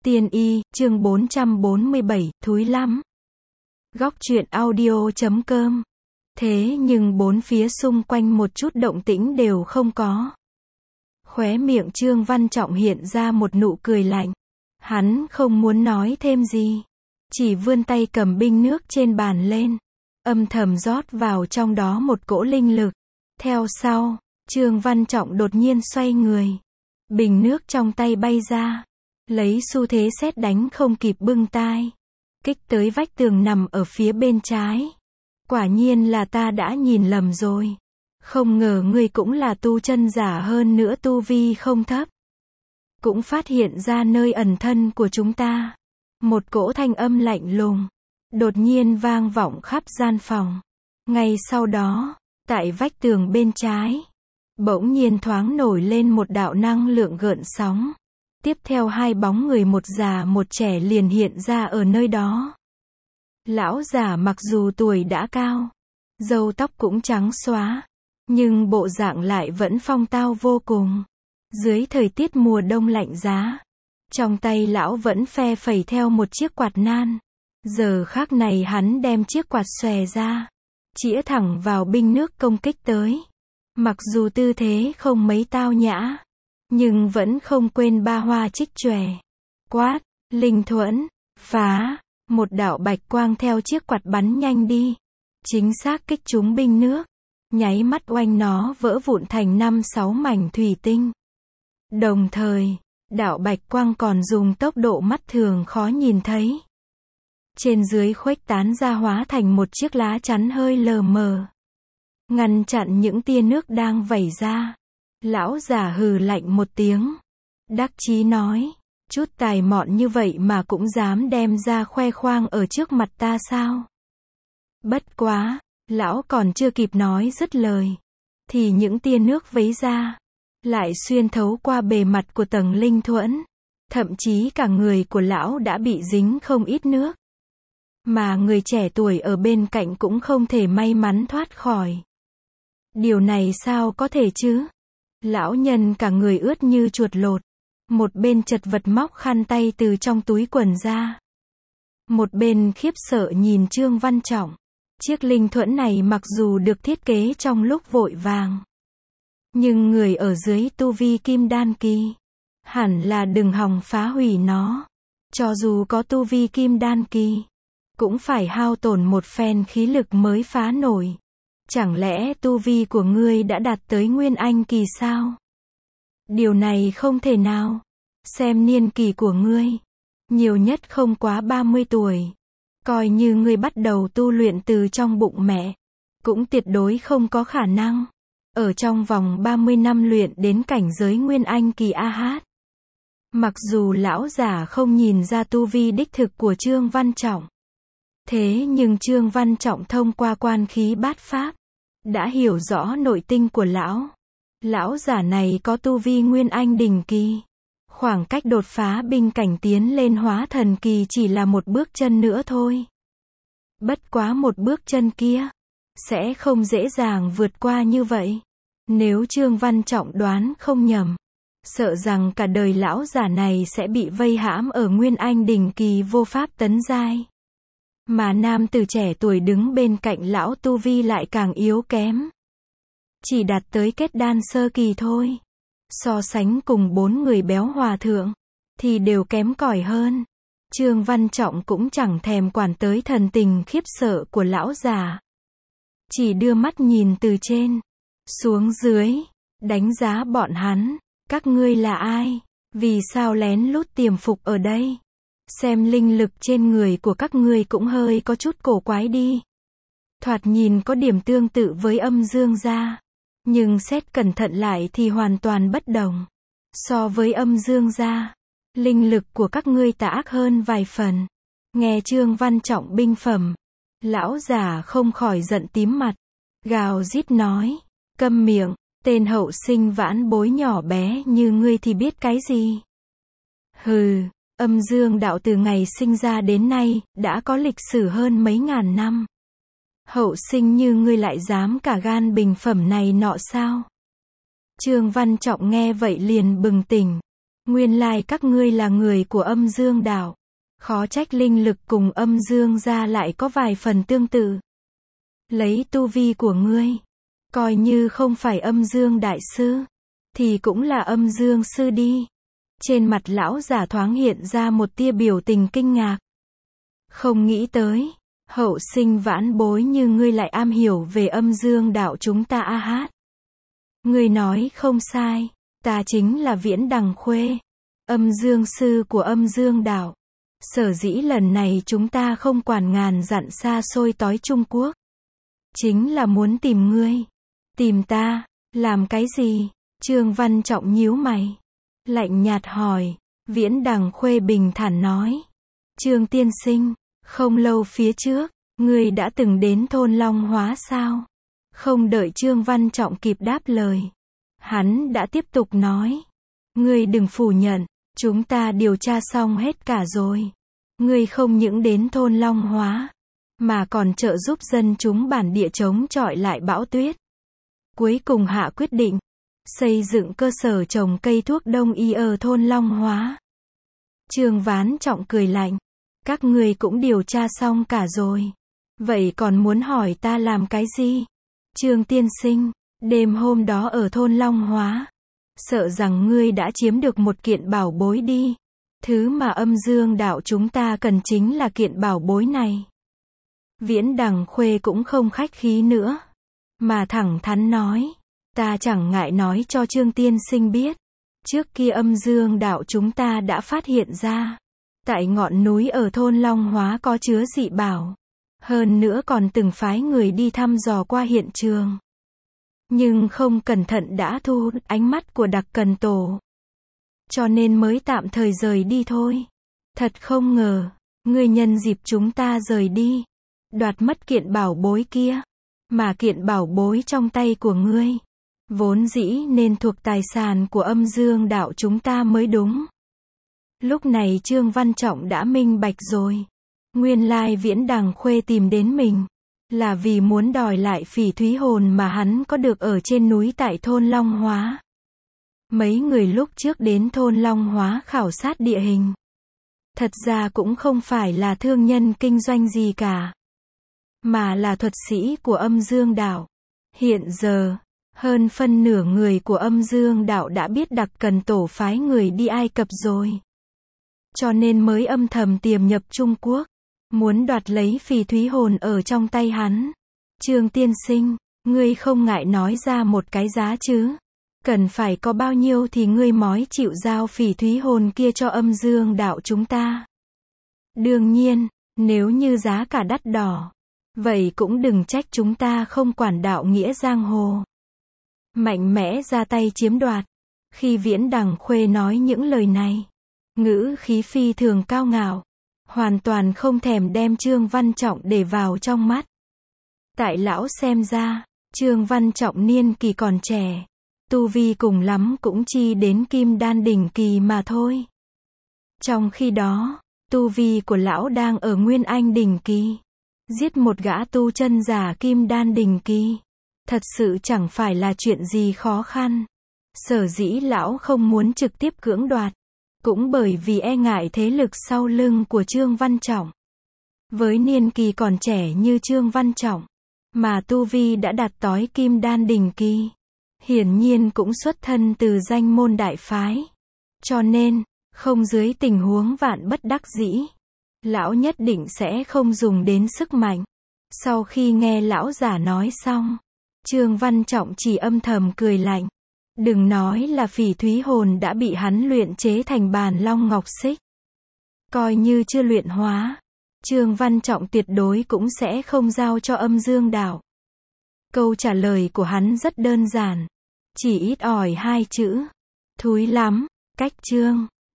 Tiên y, chương 447, thúi lắm. Góc truyện audio.com. Thế nhưng bốn phía xung quanh một chút động tĩnh đều không có. Khóe miệng Trương Văn Trọng hiện ra một nụ cười lạnh. Hắn không muốn nói thêm gì. Chỉ vươn tay cầm bình nước trên bàn lên. Âm thầm rót vào trong đó một cỗ linh lực. Theo sau, Trương Văn Trọng đột nhiên xoay người. Bình nước trong tay bay ra. Lấy xu thế sét đánh không kịp bưng tai. Kích tới vách tường nằm ở phía bên trái. Quả nhiên là ta đã nhìn lầm rồi. Không ngờ ngươi cũng là tu chân giả, hơn nữa tu vi không thấp. Cũng phát hiện ra nơi ẩn thân của chúng ta. Một cỗ thanh âm lạnh lùng đột nhiên vang vọng khắp gian phòng. Ngay sau đó, tại vách tường bên trái, bỗng nhiên thoáng nổi lên một đạo năng lượng gợn sóng. Tiếp theo hai bóng người, một già một trẻ liền hiện ra ở nơi đó. Lão già mặc dù tuổi đã cao, râu tóc cũng trắng xóa, nhưng bộ dạng lại vẫn phong tao vô cùng. Dưới thời tiết mùa đông lạnh giá, trong tay lão vẫn phe phẩy theo một chiếc quạt nan. Giờ khắc này hắn đem chiếc quạt xòe ra, chĩa thẳng vào bình nước công kích tới. Mặc dù tư thế không mấy tao nhã, nhưng vẫn không quên ba hoa trích chòe. Quát, linh thuẫn, phá. Một đạo bạch quang theo chiếc quạt bắn nhanh đi, chính xác kích trúng bình nước, nháy mắt oanh nó vỡ vụn thành 5-6 mảnh thủy tinh. Đồng thời, đạo bạch quang còn dùng tốc độ mắt thường khó nhìn thấy. Trên dưới khuếch tán ra hóa thành một chiếc lá chắn hơi lờ mờ, ngăn chặn những tia nước đang vẩy ra. Lão già hừ lạnh một tiếng, đắc chí nói, chút tài mọn như vậy mà cũng dám đem ra khoe khoang ở trước mặt ta sao? Bất quá, lão còn chưa kịp nói dứt lời, thì những tia nước vấy ra, lại xuyên thấu qua bề mặt của tầng linh thuẫn. Thậm chí cả người của lão đã bị dính không ít nước. Mà người trẻ tuổi ở bên cạnh cũng không thể may mắn thoát khỏi. Điều này sao có thể chứ? Lão nhân cả người ướt như chuột lột. Một bên chật vật móc khăn tay từ trong túi quần ra. Một bên khiếp sợ nhìn Trương Văn Trọng. Chiếc linh thuẫn này mặc dù được thiết kế trong lúc vội vàng, nhưng người ở dưới tu vi kim đan kỳ, hẳn là đừng hòng phá hủy nó. Cho dù có tu vi kim đan kỳ, cũng phải hao tổn một phen khí lực mới phá nổi. Chẳng lẽ tu vi của ngươi đã đạt tới nguyên anh kỳ sao? Điều này không thể nào. Xem niên kỳ của ngươi, nhiều nhất không quá 30 tuổi. Coi như ngươi bắt đầu tu luyện từ trong bụng mẹ, cũng tuyệt đối không có khả năng ở trong vòng 30 năm luyện đến cảnh giới nguyên anh kỳ AH. Mặc dù lão già không nhìn ra tu vi đích thực của Trương Văn Trọng, thế nhưng Trương Văn Trọng thông qua quan khí bát pháp, đã hiểu rõ nội tinh của lão. Lão già này có tu vi nguyên anh đỉnh kỳ. Khoảng cách đột phá bình cảnh tiến lên hóa thần kỳ chỉ là một bước chân nữa thôi. Bất quá một bước chân kia, sẽ không dễ dàng vượt qua như vậy. Nếu Trương Văn Trọng đoán không nhầm, sợ rằng cả đời lão già này sẽ bị vây hãm ở nguyên anh đỉnh kỳ vô pháp tấn giai. Mà nam tử trẻ tuổi đứng bên cạnh lão tu vi lại càng yếu kém. Chỉ đạt tới kết đan sơ kỳ thôi. So sánh cùng bốn người béo hòa thượng, thì đều kém cỏi hơn. Trương Văn Trọng cũng chẳng thèm quản tới thần tình khiếp sợ của lão già. Chỉ đưa mắt nhìn từ trên xuống dưới, đánh giá bọn hắn. Các ngươi là ai? Vì sao lén lút tiềm phục ở đây? Xem linh lực trên người của các ngươi cũng hơi có chút cổ quái đi. Thoạt nhìn có điểm tương tự với âm dương gia, nhưng xét cẩn thận lại thì hoàn toàn bất đồng. So với âm dương gia, linh lực của các ngươi tà ác hơn vài phần. Nghe Trương Văn Trọng binh phẩm, lão già không khỏi giận tím mặt, gào rít nói, câm miệng, tên hậu sinh vãn bối nhỏ bé như ngươi thì biết cái gì? Hừ, âm dương đạo từ ngày sinh ra đến nay, đã có lịch sử hơn mấy ngàn năm. Hậu sinh như ngươi lại dám cả gan bình phẩm này nọ sao? Trương Văn Trọng nghe vậy liền bừng tỉnh. Nguyên lai các ngươi là người của âm dương đạo. Khó trách linh lực cùng âm dương gia lại có vài phần tương tự. Lấy tu vi của ngươi, coi như không phải âm dương đại sư, thì cũng là âm dương sư đi. Trên mặt lão giả thoáng hiện ra một tia biểu tình kinh ngạc. Không nghĩ tới, hậu sinh vãn bối như ngươi lại am hiểu về âm dương đạo chúng ta a hát. Ngươi nói không sai, ta chính là Viễn Đằng Khuê, âm dương sư của âm dương đạo. Sở dĩ lần này chúng ta không quản ngàn dặn xa xôi tối Trung Quốc, chính là muốn tìm ngươi. Tìm ta, làm cái gì? Trương Văn Trọng nhíu mày, lạnh nhạt hỏi. Viễn Đằng Khuê bình thản nói. Trương tiên sinh, không lâu phía trước, ngươi đã từng đến thôn Long Hóa sao? Không đợi Trương Văn Trọng kịp đáp lời, hắn đã tiếp tục nói. Ngươi đừng phủ nhận, chúng ta điều tra xong hết cả rồi. Ngươi không những đến thôn Long Hóa, mà còn trợ giúp dân chúng bản địa chống chọi lại bão tuyết. Cuối cùng hạ quyết định, xây dựng cơ sở trồng cây thuốc đông y ở thôn Long Hóa. Trương Ván Trọng cười lạnh. Các ngươi cũng điều tra xong cả rồi. Vậy còn muốn hỏi ta làm cái gì? Trương tiên sinh, đêm hôm đó ở thôn Long Hóa, sợ rằng ngươi đã chiếm được một kiện bảo bối đi. Thứ mà âm dương đạo chúng ta cần chính là kiện bảo bối này. Viễn Đằng Khuê cũng không khách khí nữa, mà thẳng thắn nói. Ta chẳng ngại nói cho Trương tiên sinh biết. Trước kia âm dương đạo chúng ta đã phát hiện ra, tại ngọn núi ở thôn Long Hóa có chứa dị bảo. Hơn nữa còn từng phái người đi thăm dò qua hiện trường. Nhưng không cẩn thận đã thu hút ánh mắt của Đặc Cần Tổ. Cho nên mới tạm thời rời đi thôi. Thật không ngờ, ngươi nhân dịp chúng ta rời đi, đoạt mất kiện bảo bối kia. Mà kiện bảo bối trong tay của ngươi, vốn dĩ nên thuộc tài sản của âm dương đạo chúng ta mới đúng. Lúc này Trương Văn Trọng đã minh bạch rồi. Nguyên lai Viễn Đằng Khuê tìm đến mình, là vì muốn đòi lại phỉ thúy hồn mà hắn có được ở trên núi tại thôn Long Hóa. Mấy người lúc trước đến thôn Long Hóa khảo sát địa hình, thật ra cũng không phải là thương nhân kinh doanh gì cả, mà là thuật sĩ của âm dương đạo. Hiện giờ, hơn phân nửa người của âm dương đạo đã biết Đặc Cần Tổ phái người đi Ai Cập rồi. Cho nên mới âm thầm tiềm nhập Trung Quốc, muốn đoạt lấy phỉ thúy hồn ở trong tay hắn. Trương tiên sinh, ngươi không ngại nói ra một cái giá chứ? Cần phải có bao nhiêu thì ngươi mói chịu giao phỉ thúy hồn kia cho âm dương đạo chúng ta? Đương nhiên, nếu như giá cả đắt đỏ, vậy cũng đừng trách chúng ta không quản đạo nghĩa giang hồ. Mạnh mẽ ra tay chiếm đoạt. Khi Viễn Đằng Khuê nói những lời này, ngữ khí phi thường cao ngạo, hoàn toàn không thèm đem Trương Văn Trọng để vào trong mắt. Tại lão xem ra, Trương Văn Trọng niên kỳ còn trẻ, tu vi cùng lắm cũng chi đến kim đan đỉnh kỳ mà thôi. Trong khi đó, tu vi của lão đang ở nguyên anh đỉnh kỳ. Giết một gã tu chân giả kim đan đỉnh kỳ, thật sự chẳng phải là chuyện gì khó khăn. Sở dĩ lão không muốn trực tiếp cưỡng đoạt, cũng bởi vì e ngại thế lực sau lưng của Trương Văn Trọng. Với niên kỳ còn trẻ như Trương Văn Trọng, mà tu vi đã đạt tới kim đan đỉnh kỳ, hiển nhiên cũng xuất thân từ danh môn đại phái. Cho nên, không dưới tình huống vạn bất đắc dĩ, lão nhất định sẽ không dùng đến sức mạnh. Sau khi nghe lão giả nói xong, Trương Văn Trọng chỉ âm thầm cười lạnh. Đừng nói là phỉ thúy hồn đã bị hắn luyện chế thành bàn long ngọc xích. Coi như chưa luyện hóa, Trương Văn Trọng tuyệt đối cũng sẽ không giao cho âm dương đạo. Câu trả lời của hắn rất đơn giản, chỉ ít ỏi 2 chữ. Thúi lắm. Cách chương